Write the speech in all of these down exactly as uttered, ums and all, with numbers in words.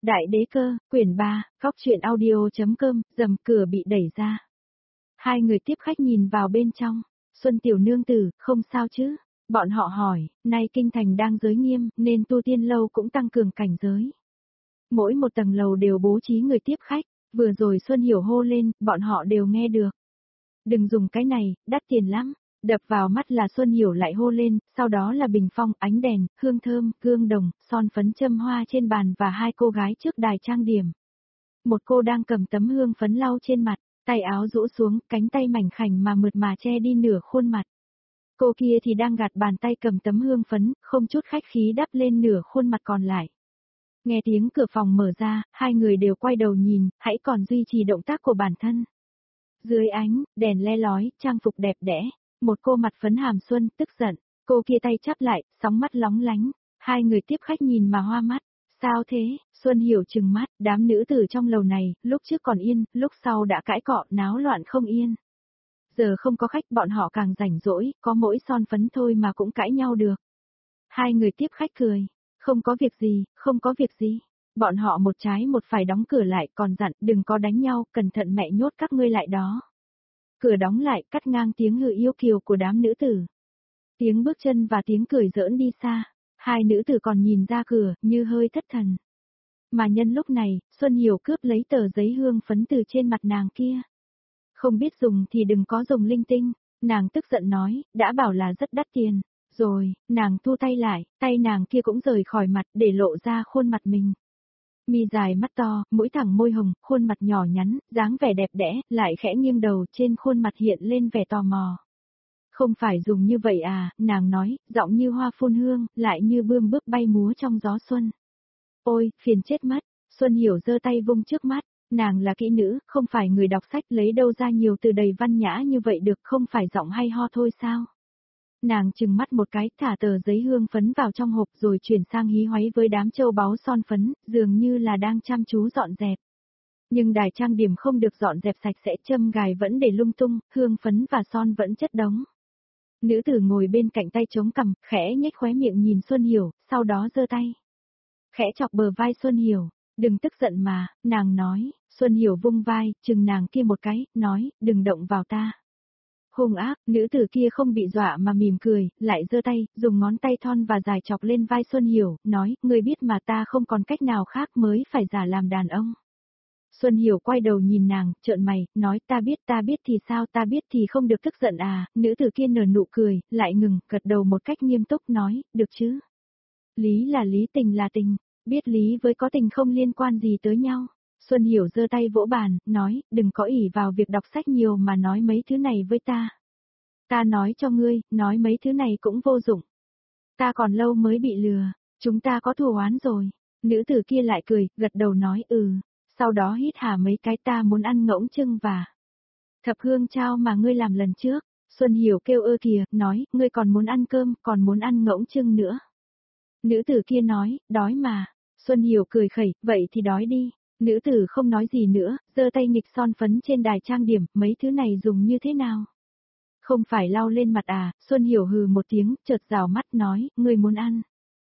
Đại đế cơ, quyển ba, phóc truyện audio.com, rầm cửa bị đẩy ra. Hai người tiếp khách nhìn vào bên trong. Xuân tiểu nương tử, không sao chứ? Bọn họ hỏi, nay kinh thành đang giới nghiêm, nên tu tiên lâu cũng tăng cường cảnh giới. Mỗi một tầng lầu đều bố trí người tiếp khách, vừa rồi Xuân Hiểu hô lên, bọn họ đều nghe được. Đừng dùng cái này, đắt tiền lắm. Đập vào mắt là Xuân Hiểu lại hô lên, sau đó là bình phong, ánh đèn, hương thơm, gương đồng, son phấn châm hoa trên bàn và hai cô gái trước đài trang điểm. Một cô đang cầm tấm hương phấn lau trên mặt, tay áo rũ xuống, cánh tay mảnh khảnh mà mượt mà che đi nửa khuôn mặt. Cô kia thì đang gạt bàn tay cầm tấm hương phấn, không chút khách khí đắp lên nửa khuôn mặt còn lại. Nghe tiếng cửa phòng mở ra, hai người đều quay đầu nhìn, hãy còn duy trì động tác của bản thân. Dưới ánh, đèn le lói, trang phục đẹp đẽ. Một cô mặt phấn hàm xuân, tức giận, cô kia tay chắp lại, sóng mắt lóng lánh, hai người tiếp khách nhìn mà hoa mắt, sao thế, Xuân Hiểu trừng mắt, đám nữ tử trong lầu này, lúc trước còn yên, lúc sau đã cãi cọ, náo loạn không yên. Giờ không có khách bọn họ càng rảnh rỗi, có mỗi son phấn thôi mà cũng cãi nhau được. Hai người tiếp khách cười, không có việc gì, không có việc gì, bọn họ một trái một phải đóng cửa lại còn dặn đừng có đánh nhau, cẩn thận mẹ nhốt các ngươi lại đó. Cửa đóng lại, cắt ngang tiếng hừ yêu kiều của đám nữ tử. Tiếng bước chân và tiếng cười giỡn đi xa, hai nữ tử còn nhìn ra cửa, như hơi thất thần. Mà nhân lúc này, Xuân Hiểu cướp lấy tờ giấy hương phấn từ trên mặt nàng kia. Không biết dùng thì đừng có dùng linh tinh, nàng tức giận nói, đã bảo là rất đắt tiền. Rồi, nàng thu tay lại, tay nàng kia cũng rời khỏi mặt để lộ ra khuôn mặt mình. Mi dài mắt to, mũi thẳng môi hồng, khuôn mặt nhỏ nhắn, dáng vẻ đẹp đẽ, lại khẽ nghiêng đầu trên khuôn mặt hiện lên vẻ tò mò. Không phải dùng như vậy à, nàng nói, giọng như hoa phun hương, lại như bươm bước bay múa trong gió xuân. Ôi, phiền chết mất, Xuân Hiểu giơ tay vung trước mắt, nàng là kỹ nữ, không phải người đọc sách lấy đâu ra nhiều từ đầy văn nhã như vậy được, không phải giọng hay ho thôi sao? Nàng trừng mắt một cái, thả tờ giấy hương phấn vào trong hộp rồi chuyển sang hí hoáy với đám châu báu son phấn, dường như là đang chăm chú dọn dẹp. Nhưng đài trang điểm không được dọn dẹp sạch sẽ, châm gài vẫn để lung tung, hương phấn và son vẫn chất đống. Nữ tử ngồi bên cạnh tay chống cằm, khẽ nhếch khóe miệng nhìn Xuân Hiểu, sau đó giơ tay. Khẽ chọc bờ vai Xuân Hiểu, đừng tức giận mà, nàng nói, Xuân Hiểu vung vai, chừng nàng kia một cái, nói, đừng động vào ta. Hung ác, nữ tử kia không bị dọa mà mỉm cười, lại giơ tay, dùng ngón tay thon và dài chọc lên vai Xuân Hiểu, nói, ngươi biết mà ta không còn cách nào khác mới phải giả làm đàn ông. Xuân Hiểu quay đầu nhìn nàng, trợn mày, nói ta biết ta biết thì sao ta biết thì không được tức giận à, nữ tử kia nở nụ cười, lại ngừng, gật đầu một cách nghiêm túc nói, được chứ. Lý là lý, tình là tình, biết lý với có tình không liên quan gì tới nhau. Xuân Hiểu giơ tay vỗ bàn, nói, đừng có ỷ vào việc đọc sách nhiều mà nói mấy thứ này với ta. Ta nói cho ngươi, nói mấy thứ này cũng vô dụng. Ta còn lâu mới bị lừa, chúng ta có thù oán rồi. Nữ tử kia lại cười, gật đầu nói ừ, sau đó hít hà mấy cái ta muốn ăn ngỗng trưng và thập hương trao mà ngươi làm lần trước. Xuân Hiểu kêu ơ kìa, nói, ngươi còn muốn ăn cơm, còn muốn ăn ngỗng trưng nữa. Nữ tử kia nói, đói mà. Xuân Hiểu cười khẩy, vậy thì đói đi. Nữ tử không nói gì nữa, giơ tay nghịch son phấn trên đài trang điểm, mấy thứ này dùng như thế nào? Không phải lau lên mặt à, Xuân Hiểu hừ một tiếng, chợt rào mắt nói, ngươi muốn ăn.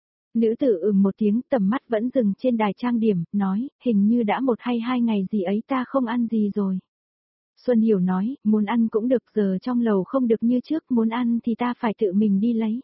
Nữ tử ừm một tiếng, tầm mắt vẫn dừng trên đài trang điểm, nói, hình như đã một hay hai ngày gì ấy ta không ăn gì rồi. Xuân Hiểu nói, muốn ăn cũng được, giờ trong lầu không được như trước, muốn ăn thì ta phải tự mình đi lấy.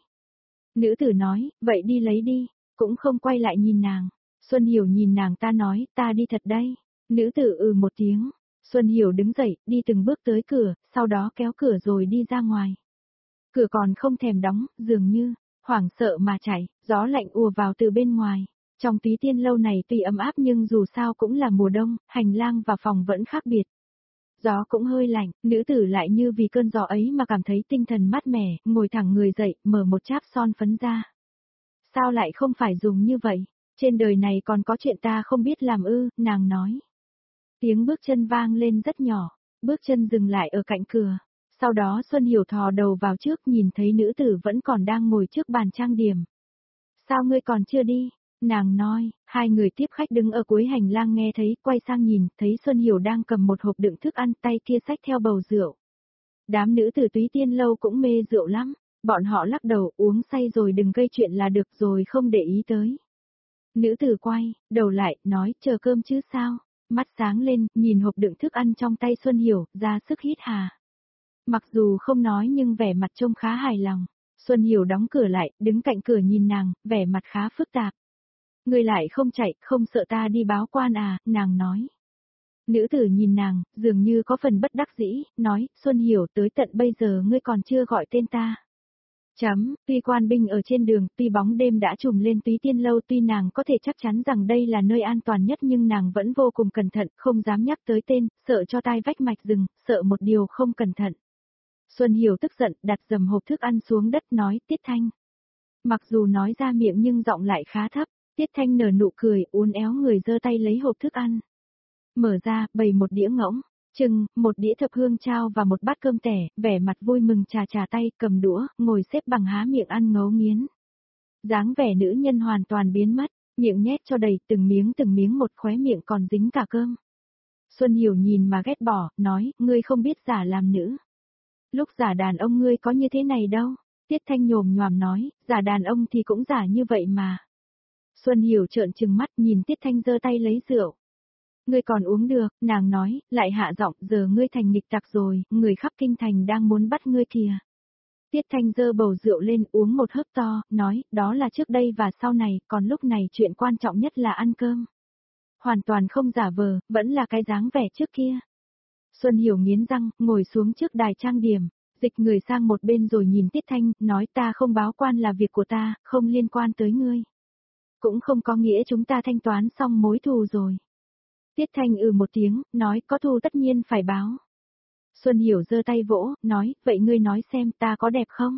Nữ tử nói, vậy đi lấy đi, cũng không quay lại nhìn nàng. Xuân Hiểu nhìn nàng ta nói, ta đi thật đây. Nữ tử ừ một tiếng. Xuân Hiểu đứng dậy, đi từng bước tới cửa, sau đó kéo cửa rồi đi ra ngoài. Cửa còn không thèm đóng, dường như, hoảng sợ mà chạy, gió lạnh ùa vào từ bên ngoài. Trong Túy Tiên lâu này tuy ấm áp nhưng dù sao cũng là mùa đông, hành lang và phòng vẫn khác biệt. Gió cũng hơi lạnh, nữ tử lại như vì cơn gió ấy mà cảm thấy tinh thần mát mẻ, ngồi thẳng người dậy, mở một cháp son phấn ra. Sao lại không phải dùng như vậy? Trên đời này còn có chuyện ta không biết làm ư, nàng nói. Tiếng bước chân vang lên rất nhỏ, bước chân dừng lại ở cạnh cửa. Sau đó Xuân Hiểu thò đầu vào trước nhìn thấy nữ tử vẫn còn đang ngồi trước bàn trang điểm. Sao ngươi còn chưa đi? Nàng nói, hai người tiếp khách đứng ở cuối hành lang nghe thấy, quay sang nhìn, thấy Xuân Hiểu đang cầm một hộp đựng thức ăn, tay kia xách theo bầu rượu. Đám nữ tử Túy Tiên lâu cũng mê rượu lắm, bọn họ lắc đầu uống say rồi đừng gây chuyện là được rồi không để ý tới. Nữ tử quay, đầu lại, nói, chờ cơm chứ sao? Mắt sáng lên, nhìn hộp đựng thức ăn trong tay Xuân Hiểu, ra sức hít hà. Mặc dù không nói nhưng vẻ mặt trông khá hài lòng. Xuân Hiểu đóng cửa lại, đứng cạnh cửa nhìn nàng, vẻ mặt khá phức tạp. Ngươi lại không chạy, không sợ ta đi báo quan à, nàng nói. Nữ tử nhìn nàng, dường như có phần bất đắc dĩ, nói, Xuân Hiểu tới tận bây giờ ngươi còn chưa gọi tên ta. Chấm, tuy quan binh ở trên đường, tuy bóng đêm đã trùm lên Túy Tiên Lâu, tuy nàng có thể chắc chắn rằng đây là nơi an toàn nhất nhưng nàng vẫn vô cùng cẩn thận, không dám nhắc tới tên, sợ cho tai vách mạch rừng, sợ một điều không cẩn thận. Xuân Hiểu tức giận, đặt dầm hộp thức ăn xuống đất nói, Tiết Thanh. Mặc dù nói ra miệng nhưng giọng lại khá thấp, Tiết Thanh nở nụ cười, uốn éo người giơ tay lấy hộp thức ăn. Mở ra, bày một đĩa ngỗng, trừng, một đĩa thập hương trao và một bát cơm tẻ, vẻ mặt vui mừng trà trà tay, cầm đũa, ngồi xếp bằng há miệng ăn ngấu nghiến. Dáng vẻ nữ nhân hoàn toàn biến mất, miệng nhét cho đầy từng miếng từng miếng một, khóe miệng còn dính cả cơm. Xuân Hiểu nhìn mà ghét bỏ, nói, ngươi không biết giả làm nữ. Lúc giả đàn ông ngươi có như thế này đâu. Tiết Thanh nhồm nhoàm nói, giả đàn ông thì cũng giả như vậy mà. Xuân Hiểu trợn trừng mắt nhìn Tiết Thanh giơ tay lấy rượu. Ngươi còn uống được, nàng nói, lại hạ giọng, giờ ngươi thành nghịch tặc rồi, người khắp kinh thành đang muốn bắt ngươi kìa. Tiết Thanh giơ bầu rượu lên uống một hớp to, nói, đó là trước đây và sau này, còn lúc này chuyện quan trọng nhất là ăn cơm. Hoàn toàn không giả vờ, vẫn là cái dáng vẻ trước kia. Xuân Hiểu nghiến răng, ngồi xuống trước đài trang điểm, dịch người sang một bên rồi nhìn Tiết Thanh, nói ta không báo quan là việc của ta, không liên quan tới ngươi. Cũng không có nghĩa chúng ta thanh toán xong mối thù rồi. Tiết Thanh ừ một tiếng, nói có thù tất nhiên phải báo. Xuân Hiểu giơ tay vỗ, nói, vậy ngươi nói xem ta có đẹp không?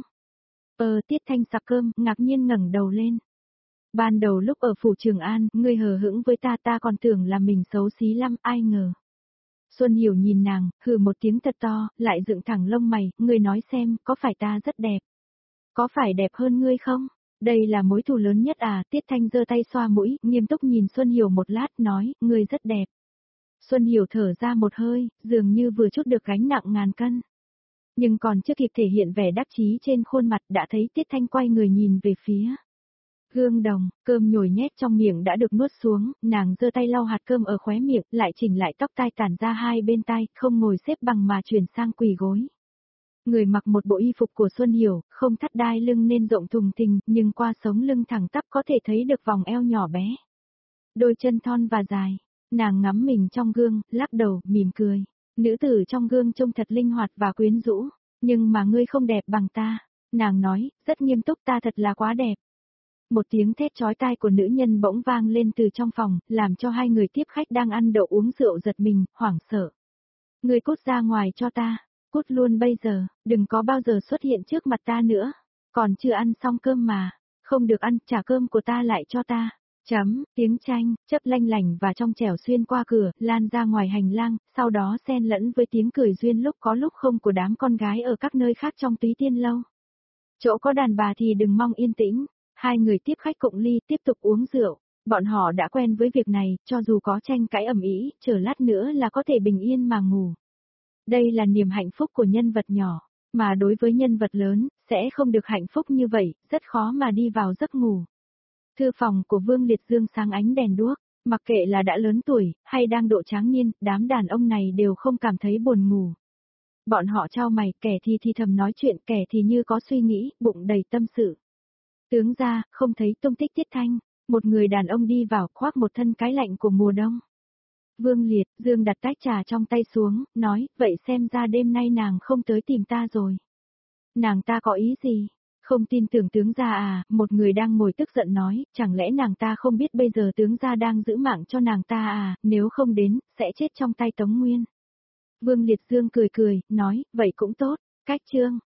Ờ, Tiết Thanh sặc cơm, ngạc nhiên ngẩng đầu lên. Ban đầu lúc ở phủ Trường An, ngươi hờ hững với ta ta còn tưởng là mình xấu xí lắm, ai ngờ. Xuân Hiểu nhìn nàng, hừ một tiếng thật to, lại dựng thẳng lông mày, ngươi nói xem, có phải ta rất đẹp? Có phải đẹp hơn ngươi không? Đây là mối thù lớn nhất à, Tiết Thanh giơ tay xoa mũi, nghiêm túc nhìn Xuân Hiểu một lát, nói, ngươi rất đẹp. Xuân Hiểu thở ra một hơi, dường như vừa chút được gánh nặng ngàn cân. Nhưng còn chưa kịp thể hiện vẻ đắc chí trên khuôn mặt đã thấy Tiết Thanh quay người nhìn về phía gương đồng, cơm nhồi nhét trong miệng đã được nuốt xuống, nàng giơ tay lau hạt cơm ở khóe miệng, lại chỉnh lại tóc tai tản ra hai bên tai, không ngồi xếp bằng mà chuyển sang quỳ gối. Người mặc một bộ y phục của Xuân Hiểu, không thắt đai lưng nên rộng thùng thình, nhưng qua sống lưng thẳng tắp có thể thấy được vòng eo nhỏ bé. Đôi chân thon và dài, nàng ngắm mình trong gương, lắc đầu, mỉm cười. Nữ tử trong gương trông thật linh hoạt và quyến rũ, nhưng mà ngươi không đẹp bằng ta. Nàng nói, rất nghiêm túc, ta thật là quá đẹp. Một tiếng thét chói tai của nữ nhân bỗng vang lên từ trong phòng, làm cho hai người tiếp khách đang ăn đậu uống rượu giật mình, hoảng sợ. Ngươi cút ra ngoài cho ta, cút luôn bây giờ, đừng có bao giờ xuất hiện trước mặt ta nữa. Còn chưa ăn xong cơm mà, không được ăn, trả cơm của ta lại cho ta. Chấm, tiếng tranh, chấp lanh lảnh và trong trẻo xuyên qua cửa, lan ra ngoài hành lang, sau đó xen lẫn với tiếng cười duyên lúc có lúc không của đám con gái ở các nơi khác trong Túy Tiên Lâu. Chỗ có đàn bà thì đừng mong yên tĩnh. Hai người tiếp khách cụng ly tiếp tục uống rượu, bọn họ đã quen với việc này, cho dù có tranh cãi ầm ĩ, chờ lát nữa là có thể bình yên mà ngủ. Đây là niềm hạnh phúc của nhân vật nhỏ, mà đối với nhân vật lớn, sẽ không được hạnh phúc như vậy, rất khó mà đi vào giấc ngủ. Thư phòng của Vương Liệt Dương sáng ánh đèn đuốc, mặc kệ là đã lớn tuổi, hay đang độ tráng niên, đám đàn ông này đều không cảm thấy buồn ngủ. Bọn họ chau mày, kẻ thì thì thầm nói chuyện, kẻ thì như có suy nghĩ, bụng đầy tâm sự. Tướng ra, không thấy tung tích Tiết Thanh, một người đàn ông đi vào khoác một thân cái lạnh của mùa đông. Vương Liệt, Dương đặt tách trà trong tay xuống, nói, vậy xem ra đêm nay nàng không tới tìm ta rồi. Nàng ta có ý gì? Không tin tưởng tướng gia à, một người đang ngồi tức giận nói, chẳng lẽ nàng ta không biết bây giờ tướng gia đang giữ mạng cho nàng ta à, nếu không đến, sẽ chết trong tay Tống Nguyên. Vương Liệt Dương cười cười, nói, vậy cũng tốt, cách chương.